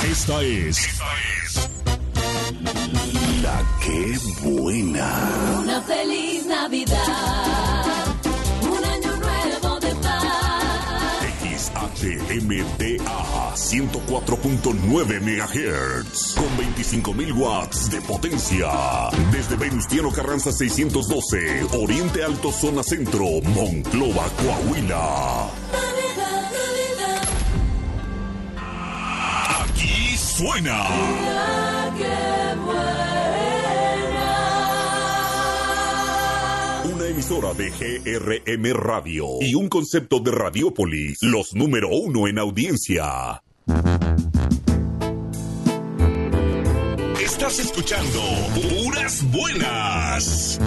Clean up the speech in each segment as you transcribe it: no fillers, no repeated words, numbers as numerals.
Esta es La Que Buena. Una feliz Navidad, un año nuevo de paz. XHMDA 104.9 MHz con 25.000 watts de potencia. Desde Venustiano Carranza 612, Oriente Alto, Zona Centro, Monclova, Coahuila. Navidad, Navidad. Aquí suena La Que Buena. una emisora de GRM Radio y un concepto de Radiópolis, los número 1 en audiencia. Estás escuchando Puras Buenas.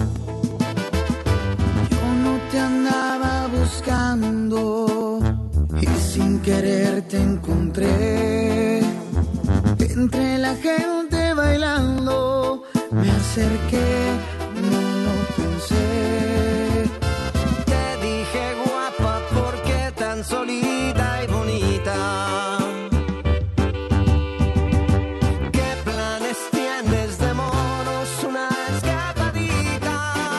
Yo no te andaba buscando y sin querer te encontré. Entre la gente bailando me acerqué, no pensé. Te dije guapa, ¿por qué tan solita y bonita? ¿Qué planes tienes de moros, una escapadita?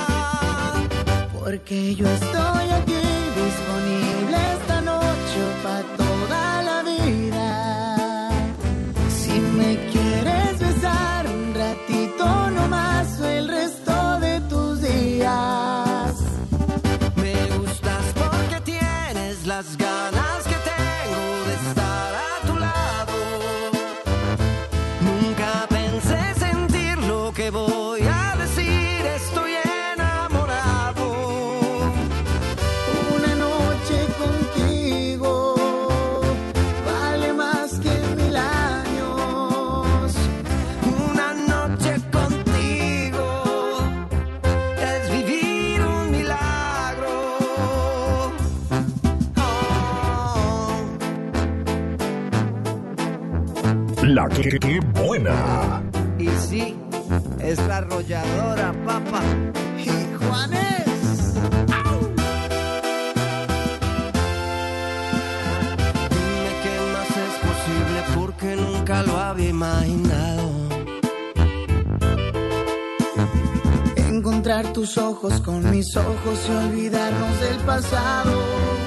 Porque yo estoy aquí disponible esta noche para toda la vida. Si me quieres besar un ratito nomás o el resto de tus días. Me gustas porque tienes las ganas que tengo de estar a tu lado. Nunca pensé sentir lo que voy a decir, estoy enamorado. Una noche contigo vale más que 1000 años. Una noche contigo es vivir un milagro. La Que Buena. Y sí, es la arrolladora, papá. Y Juanes. Dime qué más es posible porque nunca lo había imaginado. Encontrar tus ojos con mis ojos y olvidarnos del pasado.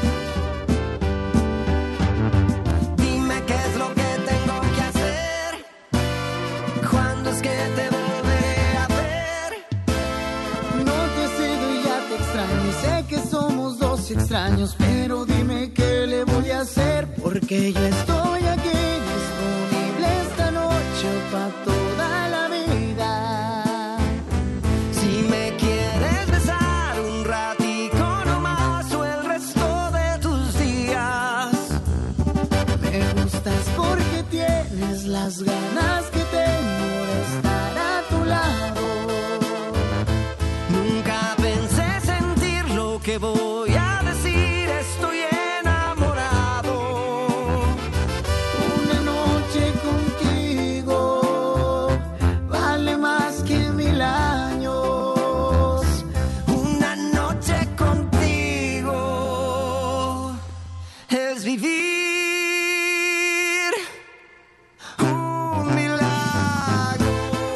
Dime qué es lo que tengo que hacer. ¿Cuándo es que te volveré a ver? No te he sido y ya te extraño. Y sé que somos dos extraños, pero dime qué le voy a hacer. Porque yo estoy aquí disponible esta noche para toda la vida. Si me quieres besar un ratico nomás o el resto de tus días. Me gustas porque tienes las ganas que tengo de estar a tu lado. Nunca pensé sentir lo que voy a decir, estoy enamorado. Una noche contigo vale más que 1000 años. Una noche contigo es vivir un milagro.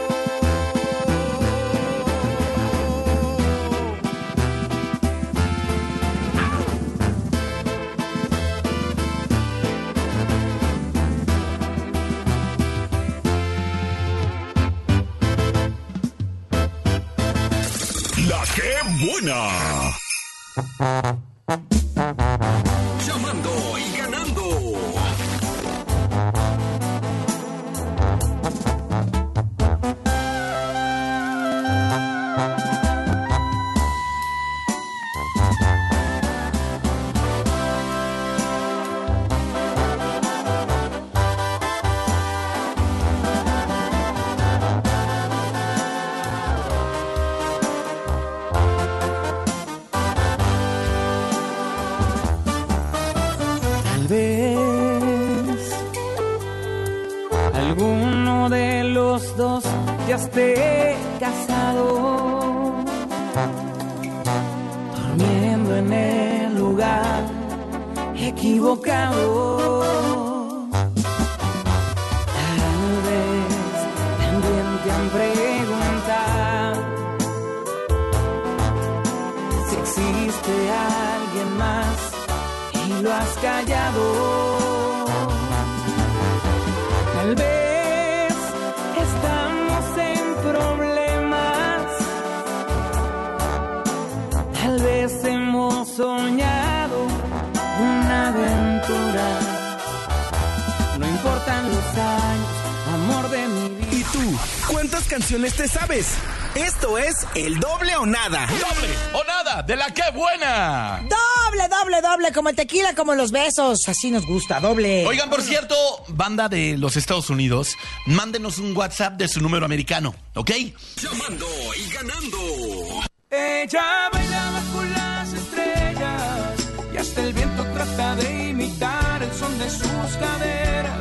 La Que Buena. Llamando y ganando. Tal vez alguno de los dos ya esté casado, durmiendo en el lugar equivocado. Tal has callado. Tal vez estamos en problemas, tal vez hemos soñado una aventura. No importan los años, amor de mi vida. ¿Y tú? ¿Cuántas canciones te sabes? Esto es el doble o nada. ¡Doble o nada! ¡De la que buena! Doble, doble, doble, como el tequila, como los besos. Así nos gusta, doble. Oigan, por cierto, banda de los Estados Unidos, mándenos un WhatsApp de su número americano, ¿ok? Llamando y ganando. Ella baila bajo las estrellas y hasta el viento trata de imitar el son de sus caderas.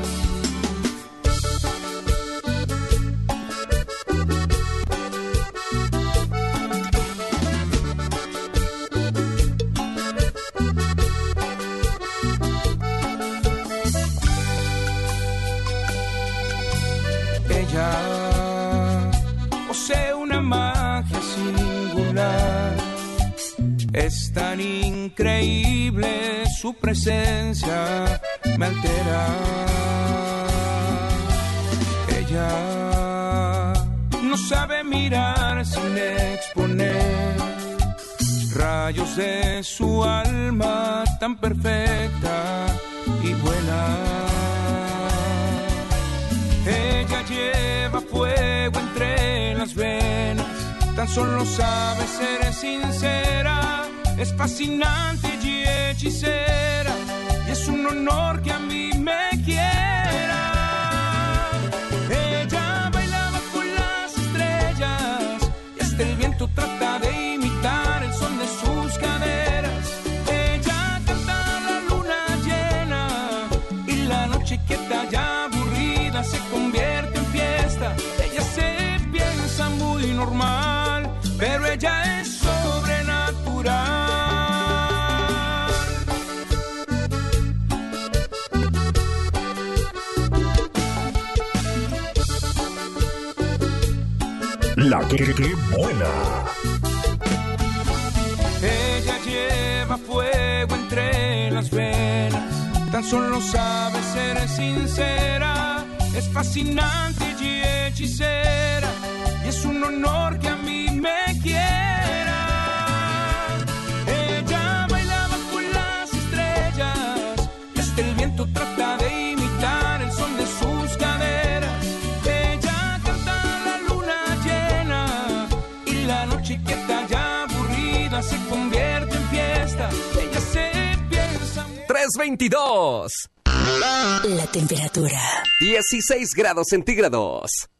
Ella posee una magia singular. Es tan increíble su presencia, me altera. Ella no sabe mirar sin exponer rayos de su alma tan perfecta y buena. Ella lleva fuego entre las venas, tan solo sabe ser sincera, es fascinante y hechicera, y es un honor que a mí me quiera. Ella baila bajo las estrellas, y hasta el viento trata de imitar el son de sus caderas. Ella canta a la luna llena, y la noche quieta ya aburrida se convierte en fiesta. Ella se piensa muy normal, pero ella es sobrenatural. La que buena. Ella lleva fuego entre las venas, tan solo sabe ser sincera, es fascinante y hechicera, y es un honor que a mí me quiera. Ella baila bajo las estrellas, y hasta el viento trata de imitar el son de sus caderas. Ella canta a la luna llena, y la noche quieta ya aburrida se convierte en fiesta. Ella se piensa... 3:22. La temperatura. 16 grados centígrados.